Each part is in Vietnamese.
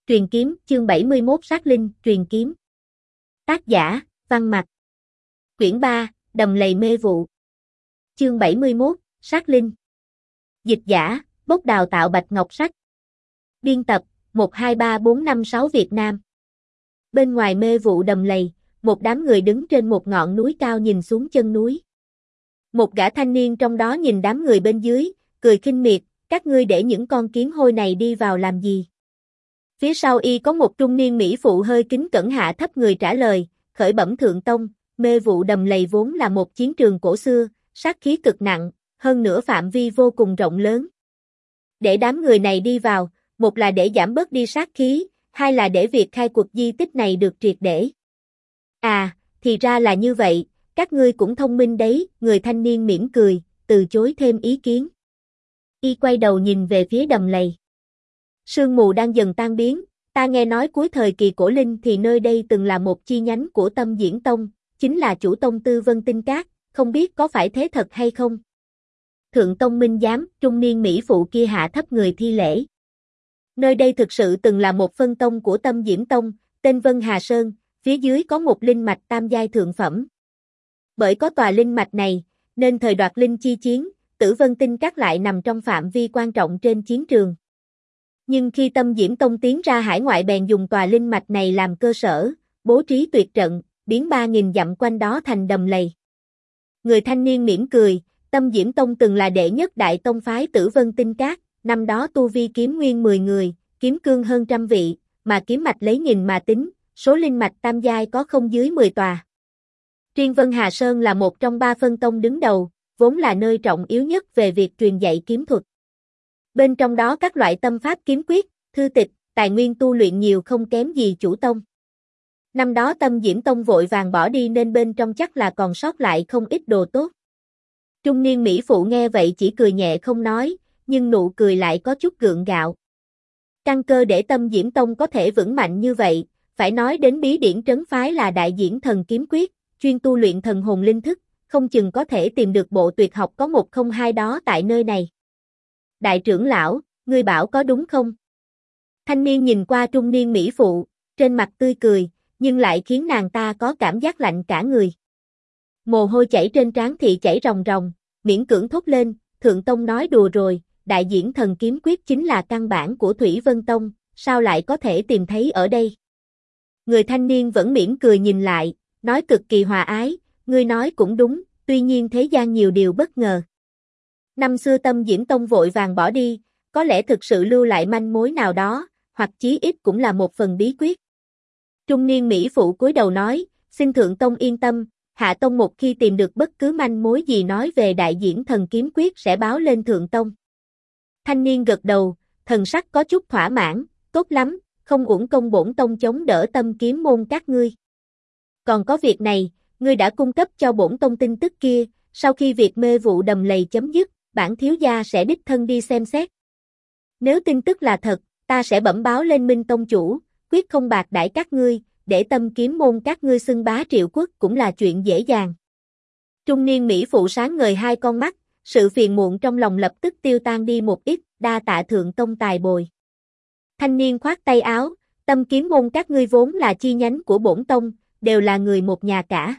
Truyền kiếm, chương 71 Sát Linh, truyền kiếm. Tác giả, Văn Mặc. Quyển 3, Đầm lầy mê vụ. Chương 71, Sát Linh. Dịch giả, Bốc đào tạo Bạch Ngọc Sách. Biên tập, 123456 Việt Nam. Bên ngoài mê vụ đầm lầy, một đám người đứng trên một ngọn núi cao nhìn xuống chân núi. Một gã thanh niên trong đó nhìn đám người bên dưới, cười khinh miệt, các ngươi để những con kiến hôi này đi vào làm gì? Phía sau y có một trung niên mỹ phụ hơi kính cẩn hạ thấp người trả lời, khởi bẩm thượng tông, mê vụ đầm lầy vốn là một chiến trường cổ xưa, sát khí cực nặng, hơn nữa phạm vi vô cùng rộng lớn. Để đám người này đi vào, một là để giảm bớt đi sát khí, hai là để việc khai cuộc di tích này được triệt để. À, thì ra là như vậy, các ngươi cũng thông minh đấy, người thanh niên mỉm cười, từ chối thêm ý kiến. Y quay đầu nhìn về phía đầm lầy. Sương mù đang dần tan biến, ta nghe nói cuối thời kỳ cổ linh thì nơi đây từng là một chi nhánh của Tâm Diễn Tông, chính là chủ tông Tư Vân Tinh Các, không biết có phải thế thật hay không? Thượng tông minh giám, trung niên mỹ phụ kia hạ thấp người thi lễ. Nơi đây thực sự từng là một phân tông của Tâm Diễn Tông, tên Vân Hà Sơn, phía dưới có một linh mạch tam giai thượng phẩm. Bởi có tòa linh mạch này, nên thời đoạt linh chi chiến, Tử Vân Tinh Các lại nằm trong phạm vi quan trọng trên chiến trường. Nhưng khi Tâm Diễn Tông tiến ra hải ngoại bèn dùng tòa linh mạch này làm cơ sở, bố trí tuyệt trận, biến 3.000 dặm quanh đó thành đầm lầy. Người thanh niên mỉm cười, Tâm Diễn Tông từng là đệ nhất đại tông phái Tử Vân Tinh Các, năm đó tu vi kiếm nguyên 10 người, kiếm cương hơn trăm vị, mà kiếm mạch lấy nghìn mà tính, số linh mạch tam giai có không dưới 10 tòa. Riêng Vân Hà Sơn là một trong 3 phân tông đứng đầu, vốn là nơi trọng yếu nhất về việc truyền dạy kiếm thuật. Bên trong đó các loại tâm pháp kiếm quyết, thư tịch, tài nguyên tu luyện nhiều không kém gì chủ tông. Năm đó Tâm Diễn Tông vội vàng bỏ đi nên bên trong chắc là còn sót lại không ít đồ tốt. Trung niên mỹ phụ nghe vậy chỉ cười nhẹ không nói, nhưng nụ cười lại có chút gượng gạo. Căn cơ để Tâm Diễn Tông có thể vững mạnh như vậy, phải nói đến bí điển trấn phái là Đại Diễn Thần Kiếm Quyết, chuyên tu luyện thần hồn linh thức, không chừng có thể tìm được bộ tuyệt học có một không hai đó tại nơi này. Đại trưởng lão, ngươi bảo có đúng không? Thanh niên nhìn qua trung niên mỹ phụ, trên mặt tươi cười, nhưng lại khiến nàng ta có cảm giác lạnh cả người. Mồ hôi chảy trên trán thì chảy ròng ròng, miễn cưỡng thốt lên, thượng tông nói đùa rồi, Đại Diễn Thần Kiếm Quyết chính là căn bản của Thủy Vân Tông, sao lại có thể tìm thấy ở đây? Người thanh niên vẫn mỉm cười nhìn lại, nói cực kỳ hòa ái, ngươi nói cũng đúng, tuy nhiên thế gian nhiều điều bất ngờ. Năm xưa Tâm Diễn Tông vội vàng bỏ đi, có lẽ thực sự lưu lại manh mối nào đó, hoặc chí ít cũng là một phần bí quyết. Trung niên mỹ phụ cúi đầu nói, xin thượng tông yên tâm, hạ tông một khi tìm được bất cứ manh mối gì nói về Đại Diễn Thần Kiếm Quyết sẽ báo lên thượng tông. Thanh niên gật đầu, thần sắc có chút thỏa mãn, tốt lắm, không uổng công bổn tông chống đỡ Tâm kiếm môn các ngươi. Còn có việc này, ngươi đã cung cấp cho bổn tông tin tức kia, sau khi việc mê vụ đầm lầy chấm dứt, bản thiếu gia sẽ đích thân đi xem xét. Nếu tin tức là thật, ta sẽ bẩm báo lên Minh tông chủ, quyết không bạc đãi các ngươi, để Tâm kiếm môn các ngươi xưng bá triệu quốc cũng là chuyện dễ dàng. Trung niên mỹ phụ sáng ngời hai con mắt, sự phiền muộn trong lòng lập tức tiêu tan đi một ít, đa tạ thượng tông tài bồi. Thanh niên khoát tay áo, Tâm kiếm môn các ngươi vốn là chi nhánh của bổn tông, đều là người một nhà cả.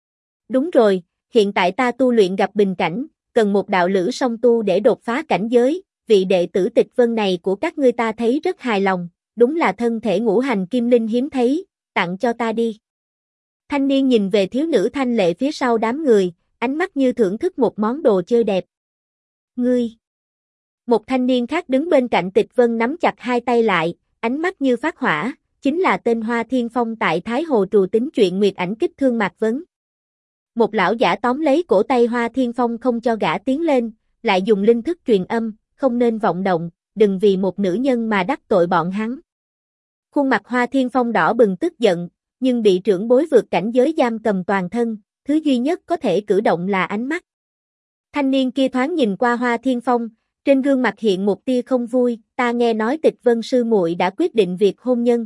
Đúng rồi, hiện tại ta tu luyện gặp bình cảnh, cần một đạo lữ song tu để đột phá cảnh giới, vị đệ tử Tịch Vân này của các ngươi ta thấy rất hài lòng, đúng là thân thể ngũ hành kim linh hiếm thấy, tặng cho ta đi. Thanh niên nhìn về thiếu nữ thanh lệ phía sau đám người, ánh mắt như thưởng thức một món đồ chơi đẹp. Ngươi! Một thanh niên khác đứng bên cạnh Tịch Vân nắm chặt hai tay lại, ánh mắt như phát hỏa, chính là tên Hoa Thiên Phong tại Thái Hồ Trù tính chuyện Nguyệt Ảnh kích thương Mạc Vấn. Một lão giả tóm lấy cổ tay Hoa Thiên Phong không cho gã tiến lên, lại dùng linh thức truyền âm, không nên vọng động, đừng vì một nữ nhân mà đắc tội bọn hắn. Khuôn mặt Hoa Thiên Phong đỏ bừng tức giận, nhưng bị trưởng bối vượt cảnh giới giam cầm toàn thân, thứ duy nhất có thể cử động là ánh mắt. Thanh niên kia thoáng nhìn qua Hoa Thiên Phong, trên gương mặt hiện một tia không vui, ta nghe nói Tịch Vân sư muội đã quyết định việc hôn nhân.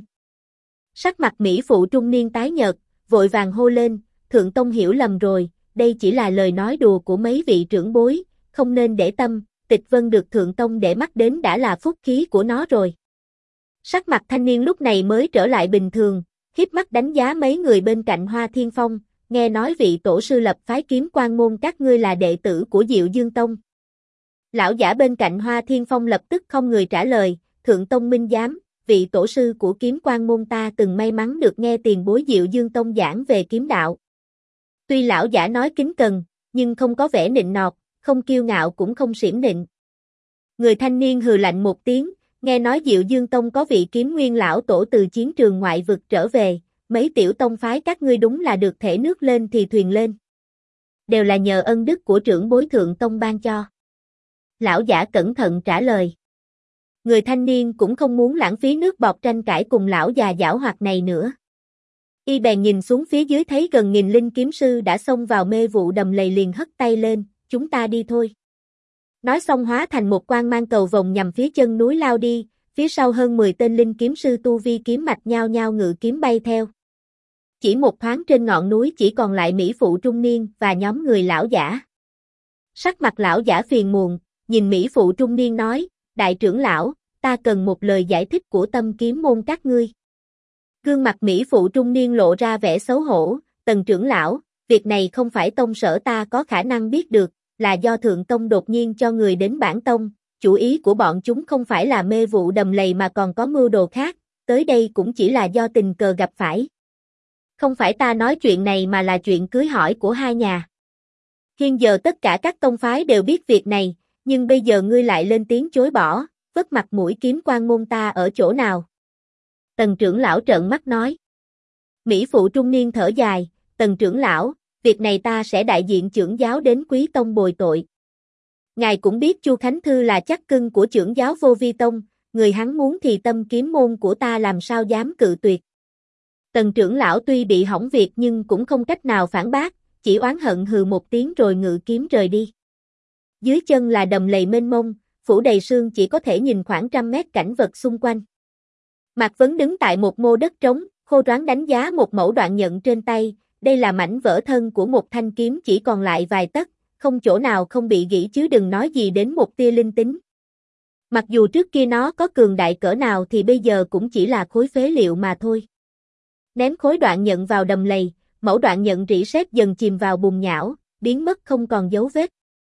Sắc mặt mỹ phụ trung niên tái nhợt, vội vàng hô lên, thượng tông hiểu lầm rồi, đây chỉ là lời nói đùa của mấy vị trưởng bối, không nên để tâm, Tịch Vân được thượng tông để mắt đến đã là phúc khí của nó rồi. Sắc mặt thanh niên lúc này mới trở lại bình thường, híp mắt đánh giá mấy người bên cạnh Hoa Thiên Phong, nghe nói vị tổ sư lập phái Kiếm Quan môn các ngươi là đệ tử của Diệu Dương Tông. Lão giả bên cạnh Hoa Thiên Phong lập tức không người trả lời, Thượng Tông minh giám, vị tổ sư của Kiếm Quan môn ta từng may mắn được nghe tiền bối Diệu Dương Tông giảng về kiếm đạo. Tuy lão giả nói kính cần, nhưng không có vẻ nịnh nọt, không kiêu ngạo cũng không xiểm nịnh. Người thanh niên hừ lạnh một tiếng, nghe nói Diệu Dương Tông có vị kiếm nguyên lão tổ từ chiến trường ngoại vực trở về, mấy tiểu tông phái các ngươi đúng là được thể nước lên thì thuyền lên. Đều là nhờ ân đức của trưởng bối Thượng Tông ban cho. Lão giả cẩn thận trả lời. Người thanh niên cũng không muốn lãng phí nước bọt tranh cãi cùng lão già giảo hoạt này nữa. Y bèn nhìn xuống phía dưới thấy gần nghìn linh kiếm sư đã xông vào mê vụ đầm lầy liền hất tay lên, chúng ta đi thôi. Nói xong hóa thành một quang mang cầu vồng nhằm phía chân núi lao đi, phía sau hơn 10 tên linh kiếm sư tu vi kiếm mạch nhao nhao ngự kiếm bay theo. Chỉ một thoáng trên ngọn núi chỉ còn lại mỹ phụ trung niên và nhóm người lão giả. Sắc mặt lão giả phiền muộn, nhìn mỹ phụ trung niên nói, đại trưởng lão, ta cần một lời giải thích của Tâm Kiếm môn các ngươi. Gương mặt mỹ phụ trung niên lộ ra vẻ xấu hổ, Tần trưởng lão, việc này không phải tông sở ta có khả năng biết được, là do Thượng Tông đột nhiên cho người đến bản tông, chủ ý của bọn chúng không phải là mê vụ đầm lầy mà còn có mưu đồ khác, tới đây cũng chỉ là do tình cờ gặp phải. Không phải ta nói chuyện này mà là chuyện cưới hỏi của hai nhà. Hiện giờ tất cả các tông phái đều biết việc này, nhưng bây giờ ngươi lại lên tiếng chối bỏ, vất mặt mũi Kiếm Quan môn ta ở chỗ nào? Tần trưởng lão trợn mắt nói. Mỹ phụ trung niên thở dài, Tần trưởng lão, việc này ta sẽ đại diện trưởng giáo đến Quý Tông bồi tội. Ngài cũng biết Chu Khánh Thư là chắc cưng của trưởng giáo Vô Vi Tông, người hắn muốn thì Tâm Kiếm môn của ta làm sao dám cự tuyệt. Tần trưởng lão tuy bị hỏng việc nhưng cũng không cách nào phản bác, chỉ oán hận hừ một tiếng rồi ngự kiếm rời đi. Dưới chân là đầm lầy mênh mông, phủ đầy sương chỉ có thể nhìn khoảng 100 mét cảnh vật xung quanh. Mạc Vấn đứng tại một mô đất trống, khô đoán đánh giá một mẩu đoạn nhận trên tay, đây là mảnh vỡ thân của một thanh kiếm chỉ còn lại vài tấc, không chỗ nào không bị gỉ chứ đừng nói gì đến một tia linh tính. Mặc dù trước kia nó có cường đại cỡ nào thì bây giờ cũng chỉ là khối phế liệu mà thôi. Ném khối đoạn nhận vào đầm lầy, mẩu đoạn nhận rỉ sét dần chìm vào bùn nhão, biến mất không còn dấu vết.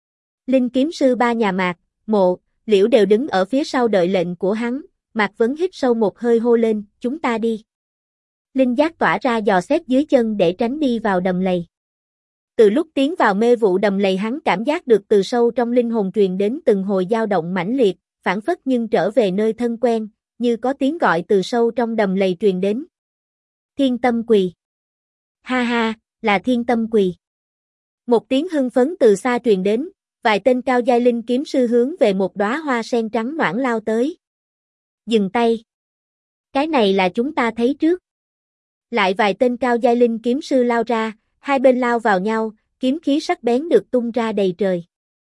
Linh kiếm sư ba nhà Mạc, Mộ, Liễu đều đứng ở phía sau đợi lệnh của hắn, Mạc Vấn hít sâu một hơi hô lên, chúng ta đi. Linh giác tỏa ra dò xét dưới chân để tránh đi vào đầm lầy. Từ lúc tiến vào mê vụ đầm lầy hắn cảm giác được từ sâu trong linh hồn truyền đến từng hồi dao động mãnh liệt, phảng phất nhưng trở về nơi thân quen, như có tiếng gọi từ sâu trong đầm lầy truyền đến. Thiên Tâm Quỳ. Ha ha, là Thiên Tâm Quỳ. Một tiếng hưng phấn từ xa truyền đến, vài tên cao giai linh kiếm sư hướng về một đóa hoa sen trắng noãn lao tới. Dừng tay. Cái này là chúng ta thấy trước. Lại vài tên cao giai linh kiếm sư lao ra, hai bên lao vào nhau, kiếm khí sắc bén được tung ra đầy trời.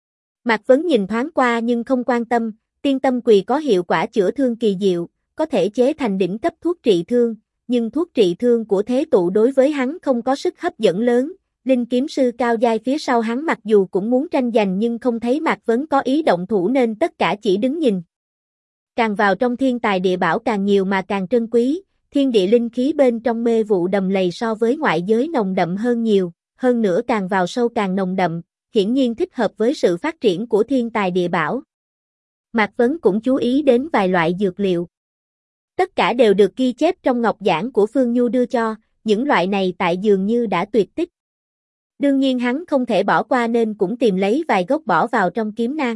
Mạc Vấn nhìn thoáng qua nhưng không quan tâm, Thiên Tâm Quỳ có hiệu quả chữa thương kỳ diệu, có thể chế thành đỉnh cấp thuốc trị thương, nhưng thuốc trị thương của thế tụ đối với hắn không có sức hấp dẫn lớn. Linh kiếm sư cao giai phía sau hắn mặc dù cũng muốn tranh giành nhưng không thấy Mạc Vấn có ý động thủ nên tất cả chỉ đứng nhìn. Càng vào trong thiên tài địa bảo càng nhiều mà càng trân quý, thiên địa linh khí bên trong mê vụ đầm lầy so với ngoại giới nồng đậm hơn nhiều, hơn nữa càng vào sâu càng nồng đậm, hiển nhiên thích hợp với sự phát triển của thiên tài địa bảo. Mạc Vấn cũng chú ý đến vài loại dược liệu. Tất cả đều được ghi chép trong ngọc giản của Phương Nhu đưa cho, những loại này tại dường như đã tuyệt tích. Đương nhiên hắn không thể bỏ qua nên cũng tìm lấy vài gốc bỏ vào trong kiếm nang.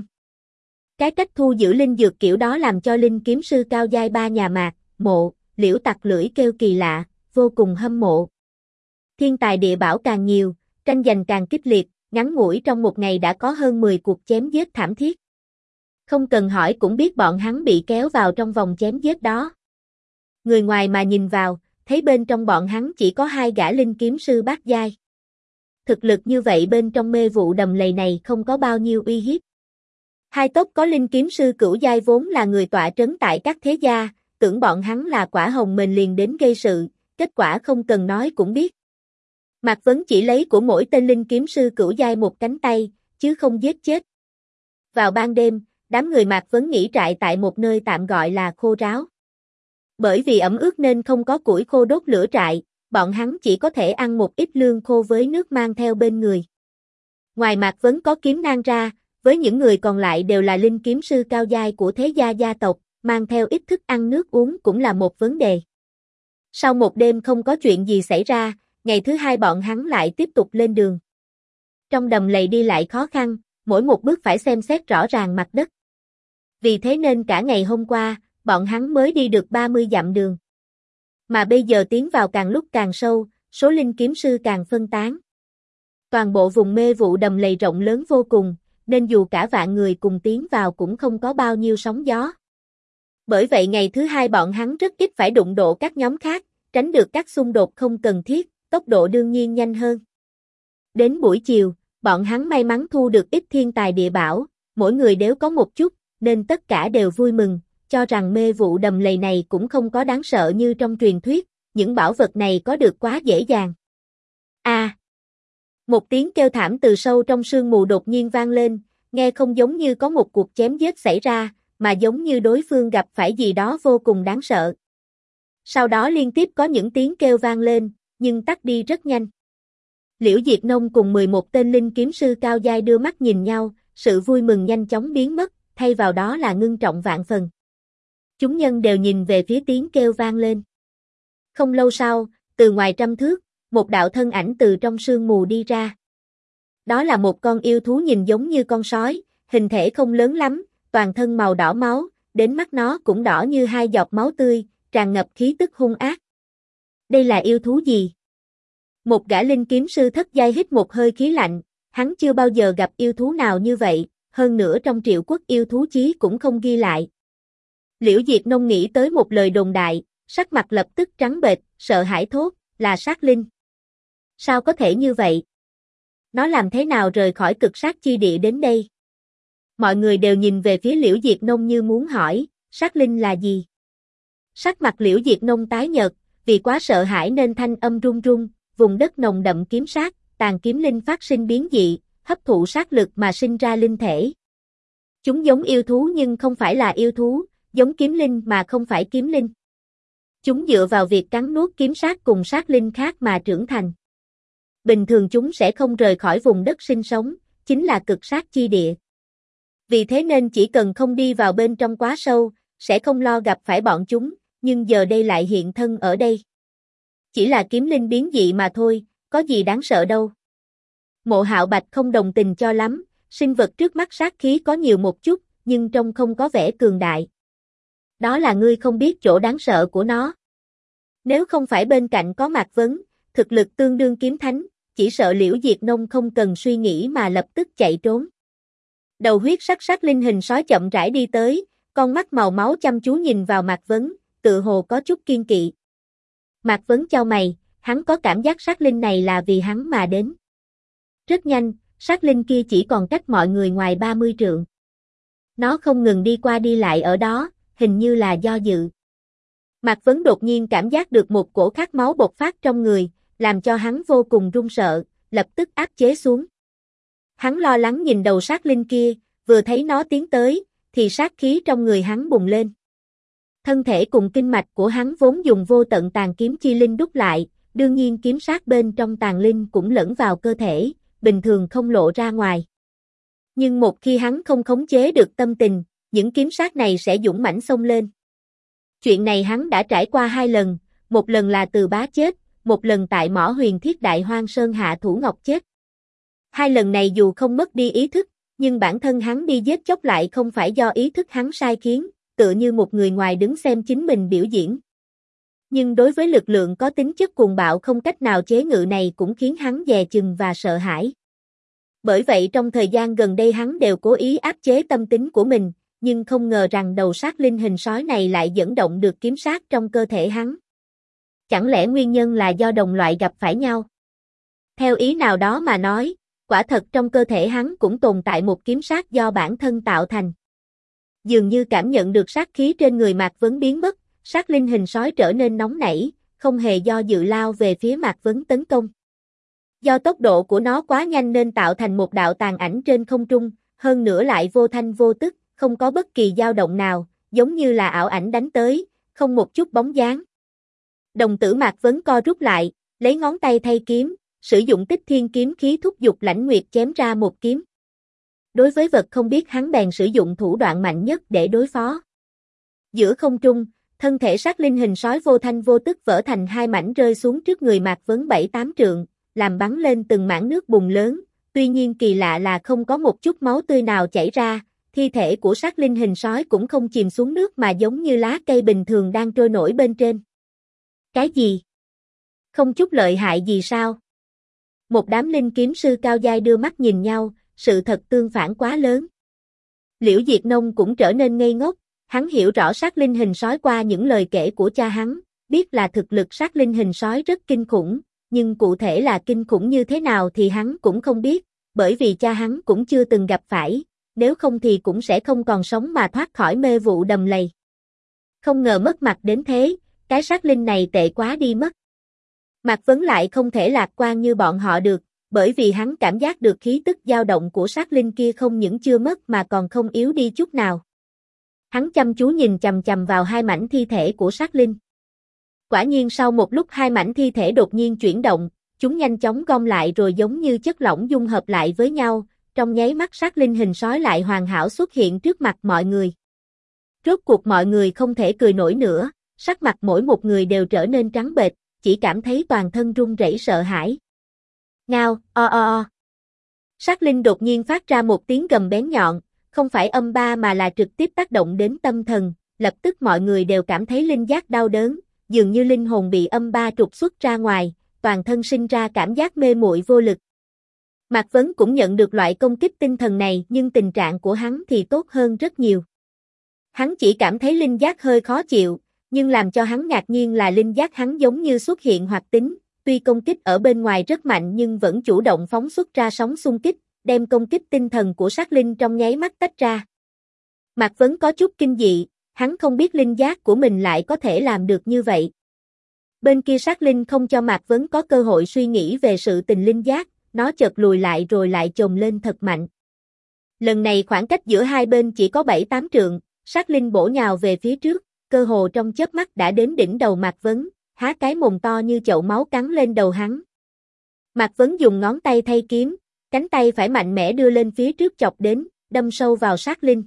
Cái cách thu giữ linh dược kiểu đó làm cho linh kiếm sư cao giai ba nhà Mạc, Mộ, Liễu tặc lưỡi kêu kỳ lạ, vô cùng hâm mộ. Thiên tài địa bảo càng nhiều, tranh giành càng kịch liệt, ngắn ngủi trong một ngày đã có hơn 10 cuộc chém giết thảm thiết. Không cần hỏi cũng biết bọn hắn bị kéo vào trong vòng chém giết đó. Người ngoài mà nhìn vào, thấy bên trong bọn hắn chỉ có hai gã linh kiếm sư bát giai. Thực lực như vậy bên trong mê vụ đầm lầy này không có bao nhiêu uy hiếp. Hai tốc có linh kiếm sư cửu giai vốn là người tọa trấn tại các thế gia, tưởng bọn hắn là quả hồng mềm liền đến gây sự, kết quả không cần nói cũng biết. Mạc Vấn chỉ lấy của mỗi tên linh kiếm sư cửu giai một cánh tay, chứ không giết chết. Vào ban đêm, đám người Mạc Vấn nghỉ trại tại một nơi tạm gọi là Khô Ráo. Bởi vì ẩm ướt nên không có củi khô đốt lửa trại, bọn hắn chỉ có thể ăn một ít lương khô với nước mang theo bên người. Ngoài Mạc Vấn có kiếm nang ra, với những người còn lại đều là linh kiếm sư cao giai của thế gia gia tộc, mang theo ít thức ăn nước uống cũng là một vấn đề. Sau một đêm không có chuyện gì xảy ra, ngày thứ hai bọn hắn lại tiếp tục lên đường. Trong đầm lầy đi lại khó khăn, mỗi một bước phải xem xét rõ ràng mặt đất. Vì thế nên cả ngày hôm qua, bọn hắn mới đi được 30 dặm đường. Mà bây giờ tiến vào càng lúc càng sâu, số linh kiếm sư càng phân tán. Toàn bộ vùng mê vụ đầm lầy rộng lớn vô cùng, nên dù cả vạn người cùng tiến vào cũng không có bao nhiêu sóng gió. Bởi vậy ngày thứ hai bọn hắn rất ít phải đụng độ các nhóm khác, tránh được các xung đột không cần thiết, tốc độ đương nhiên nhanh hơn. Đến buổi chiều, bọn hắn may mắn thu được ít thiên tài địa bảo, mỗi người đều có một chút, nên tất cả đều vui mừng, cho rằng mê vụ đầm lầy này cũng không có đáng sợ như trong truyền thuyết, những bảo vật này có được quá dễ dàng. Một tiếng kêu thảm từ sâu trong sương mù đột nhiên vang lên, nghe không giống như có một cuộc chém giết xảy ra, mà giống như đối phương gặp phải gì đó vô cùng đáng sợ. Sau đó liên tiếp có những tiếng kêu vang lên, nhưng tắt đi rất nhanh. Liễu Diệt Nông cùng 11 tên linh kiếm sư cao giai đưa mắt nhìn nhau, sự vui mừng nhanh chóng biến mất, thay vào đó là ngưng trọng vạn phần. Chúng nhân đều nhìn về phía tiếng kêu vang lên. Không lâu sau, từ ngoài trăm thước, một đạo thân ảnh từ trong sương mù đi ra. Đó là một con yêu thú nhìn giống như con sói, hình thể không lớn lắm, toàn thân màu đỏ máu, đến mắt nó cũng đỏ như hai giọt máu tươi, tràn ngập khí tức hung ác. Đây là yêu thú gì? Một gã linh kiếm sư thất giai hít một hơi khí lạnh, hắn chưa bao giờ gặp yêu thú nào như vậy, hơn nữa trong Triệu Quốc yêu thú chí cũng không ghi lại. Liễu Diệt Nông nghĩ tới một lời đồn đại, sắc mặt lập tức trắng bệch, sợ hãi thốt, là sát linh. Sao có thể như vậy? Nó làm thế nào rời khỏi cực sát chi địa đến đây? Mọi người đều nhìn về phía Liễu Diệt Nông như muốn hỏi, sát linh là gì? Sắc mặt Liễu Diệt Nông tái nhợt, vì quá sợ hãi nên thanh âm run run, vùng đất nồng đậm kiếm sát, tàn kiếm linh phát sinh biến dị, hấp thụ sát lực mà sinh ra linh thể. Chúng giống yêu thú nhưng không phải là yêu thú, giống kiếm linh mà không phải kiếm linh. Chúng dựa vào việc cắn nuốt kiếm sát cùng sát linh khác mà trưởng thành. Bình thường chúng sẽ không rời khỏi vùng đất sinh sống, chính là cực sát chi địa. Vì thế nên chỉ cần không đi vào bên trong quá sâu, sẽ không lo gặp phải bọn chúng, nhưng giờ đây lại hiện thân ở đây. Chỉ là kiếm linh biến dị mà thôi, có gì đáng sợ đâu. Mộ Hạo Bạch không đồng tình cho lắm, sinh vật trước mắt sát khí có nhiều một chút, nhưng trông không có vẻ cường đại. Đó là ngươi không biết chỗ đáng sợ của nó. Nếu không phải bên cạnh có Mạc Vấn, thực lực tương đương kiếm thánh, chỉ sợ Liễu Diệt Nông không cần suy nghĩ mà lập tức chạy trốn. Đầu huyết sắc sát linh hình sói chậm rãi đi tới, con mắt màu máu chăm chú nhìn vào Mạc Vấn, tự hồ có chút kiên kỵ. Mạc Vấn chau mày, hắn có cảm giác sát linh này là vì hắn mà đến. Rất nhanh, sát linh kia chỉ còn cách mọi người ngoài 30 trượng. Nó không ngừng đi qua đi lại ở đó, hình như là do dự. Mạc Vấn đột nhiên cảm giác được một cổ khát máu bộc phát trong người, làm cho hắn vô cùng run sợ, lập tức áp chế xuống. Hắn lo lắng nhìn đầu sát linh kia, vừa thấy nó tiến tới, thì sát khí trong người hắn bùng lên. Thân thể cùng kinh mạch của hắn vốn dùng vô tận tàn kiếm chi linh đúc lại, đương nhiên kiếm sát bên trong tàn linh cũng lẫn vào cơ thể, bình thường không lộ ra ngoài. Nhưng một khi hắn không khống chế được tâm tình, những kiếm sát này sẽ dũng mãnh xông lên. Chuyện này hắn đã trải qua 2 lần, một lần là Từ Bá chết, một lần tại mỏ Huyền Thiết Đại Hoang Sơn hạ Thủ Ngọc chết. 2 lần này dù không mất đi ý thức, nhưng bản thân hắn đi giết chóc lại không phải do ý thức hắn sai khiến, tựa như một người ngoài đứng xem chính mình biểu diễn. Nhưng đối với lực lượng có tính chất cuồng bạo không cách nào chế ngự này cũng khiến hắn dè chừng và sợ hãi. Bởi vậy trong thời gian gần đây hắn đều cố ý áp chế tâm tính của mình, nhưng không ngờ rằng đầu sát linh hình sói này lại dẫn động được kiếm sát trong cơ thể hắn. Chẳng lẽ nguyên nhân là do đồng loại gặp phải nhau? Theo ý nào đó mà nói, quả thật trong cơ thể hắn cũng tồn tại một kiếm sát do bản thân tạo thành. Dường như cảm nhận được sát khí trên người Mạc Vấn biến mất, sát linh hình sói trở nên nóng nảy, không hề do dự lao về phía Mạc Vấn tấn công. Do tốc độ của nó quá nhanh nên tạo thành một đạo tàn ảnh trên không trung, hơn nữa lại vô thanh vô tức, không có bất kỳ dao động nào, giống như là ảo ảnh đánh tới, không một chút bóng dáng. Đồng tử Mạc Vấn co rút lại, lấy ngón tay thay kiếm, sử dụng Tích Thiên kiếm khí thúc giục Lãnh Nguyệt chém ra một kiếm. Đối với vật không biết hắn bèn sử dụng thủ đoạn mạnh nhất để đối phó. Giữa không trung, thân thể sát linh hình sói vô thanh vô tức vỡ thành hai mảnh rơi xuống trước người Mạc Vấn 7-8 trượng, làm bắn lên từng mảng nước bùn lớn, tuy nhiên kỳ lạ là không có một chút máu tươi nào chảy ra, thi thể của sát linh hình sói cũng không chìm xuống nước mà giống như lá cây bình thường đang trôi nổi bên trên. Cái gì? Không chút lợi hại gì sao? Một đám linh kiếm sư cao giai đưa mắt nhìn nhau, sự thật tương phản quá lớn. Liễu Diệt Nông cũng trở nên ngây ngốc, hắn hiểu rõ sát linh hình sói qua những lời kể của cha hắn, biết là thực lực sát linh hình sói rất kinh khủng, nhưng cụ thể là kinh khủng như thế nào thì hắn cũng không biết, bởi vì cha hắn cũng chưa từng gặp phải, nếu không thì cũng sẽ không còn sống mà thoát khỏi mê vụ đầm lầy. Không ngờ mất mặt đến thế, cái sát linh này tệ quá đi mất. Mạc Vấn lại không thể lạc quan như bọn họ được, bởi vì hắn cảm giác được khí tức dao động của sát linh kia không những chưa mất mà còn không yếu đi chút nào. Hắn chăm chú nhìn chằm chằm vào hai mảnh thi thể của sát linh. Quả nhiên sau một lúc hai mảnh thi thể đột nhiên chuyển động, chúng nhanh chóng gom lại rồi giống như chất lỏng dung hợp lại với nhau, trong nháy mắt sát linh hình sói lại hoàn hảo xuất hiện trước mặt mọi người. Rốt cuộc mọi người không thể cười nổi nữa, sắc mặt mỗi một người đều trở nên trắng bệch, chỉ cảm thấy toàn thân run rẩy sợ hãi. Ngao, o o o. Sát linh đột nhiên phát ra một tiếng gầm bén nhọn, không phải âm ba mà là trực tiếp tác động đến tâm thần, lập tức mọi người đều cảm thấy linh giác đau đớn, dường như linh hồn bị âm ba trục xuất ra ngoài, toàn thân sinh ra cảm giác mê muội vô lực. Mạc Vấn cũng nhận được loại công kích tinh thần này nhưng tình trạng của hắn thì tốt hơn rất nhiều. Hắn chỉ cảm thấy linh giác hơi khó chịu, nhưng làm cho hắn ngạc nhiên là linh giác hắn giống như xuất hiện hoạt tính, tuy công kích ở bên ngoài rất mạnh nhưng vẫn chủ động phóng xuất ra sóng xung kích, đem công kích tinh thần của sát linh trong nháy mắt tách ra. Mạc Vấn có chút kinh dị, hắn không biết linh giác của mình lại có thể làm được như vậy. Bên kia sát linh không cho Mạc Vấn có cơ hội suy nghĩ về sự tình linh giác, nó chợt lùi lại rồi lại chồm lên thật mạnh. Lần này khoảng cách giữa hai bên chỉ có 7-8 trượng, sát linh bổ nhào về phía trước, cơ hồ trong chớp mắt đã đến đỉnh đầu Mạc Vấn, há cái mồm to như chậu máu cắn lên đầu hắn. Mạc Vấn dùng ngón tay thay kiếm, cánh tay phải mạnh mẽ đưa lên phía trước chọc đến, đâm sâu vào sát linh.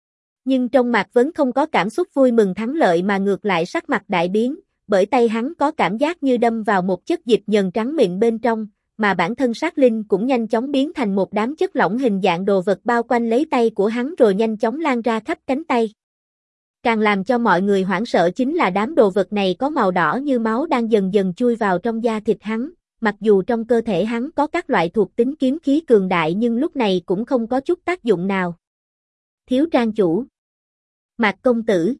Nhưng trong Mạc Vấn không có cảm xúc vui mừng thắng lợi mà ngược lại sắc mặt đại biến, bởi tay hắn có cảm giác như đâm vào một chất dịch nhờn trắng mịn bên trong, mà bản thân sát linh cũng nhanh chóng biến thành một đám chất lỏng hình dạng đồ vật bao quanh lấy tay của hắn rồi nhanh chóng lan ra khắp cánh tay. Càng làm cho mọi người hoảng sợ chính là đám đồ vật này có màu đỏ như máu đang dần dần chui vào trong da thịt hắn, mặc dù trong cơ thể hắn có các loại thuộc tính kiếm khí cường đại nhưng lúc này cũng không có chút tác dụng nào. Thiếu trang chủ. Mạc công tử.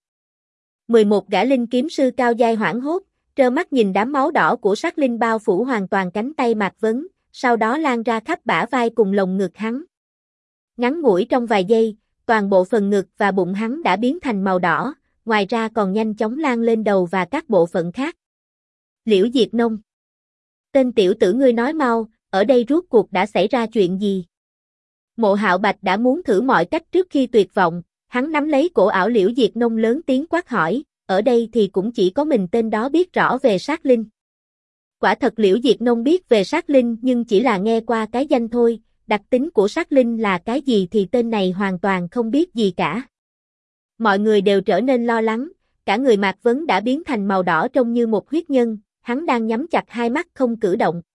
11 gã linh kiếm sư cao giai hoảng hốt, trơ mắt nhìn đám máu đỏ của sát linh bao phủ hoàn toàn cánh tay Mạc Vấn, sau đó lan ra khắp bả vai cùng lồng ngực hắn. Ngắn ngủi trong vài giây, toàn bộ phần ngực và bụng hắn đã biến thành màu đỏ, ngoài ra còn nhanh chóng lan lên đầu và các bộ phận khác. Liễu Diệt Nông. Tên tiểu tử ngươi nói mau, ở đây rốt cuộc đã xảy ra chuyện gì? Mộ Hạo Bạch đã muốn thử mọi cách trước khi tuyệt vọng, hắn nắm lấy cổ ảo Liễu Diệt Nông lớn tiếng quát hỏi, ở đây thì cũng chỉ có mình tên đó biết rõ về sát linh. Quả thật Liễu Diệt Nông biết về sát linh nhưng chỉ là nghe qua cái danh thôi, đặc tính của sát linh là cái gì thì tên này hoàn toàn không biết gì cả. Mọi người đều trở nên lo lắng, cả người Mạc Vấn đã biến thành màu đỏ trông như một huyết nhân, hắn đang nhắm chặt hai mắt không cử động.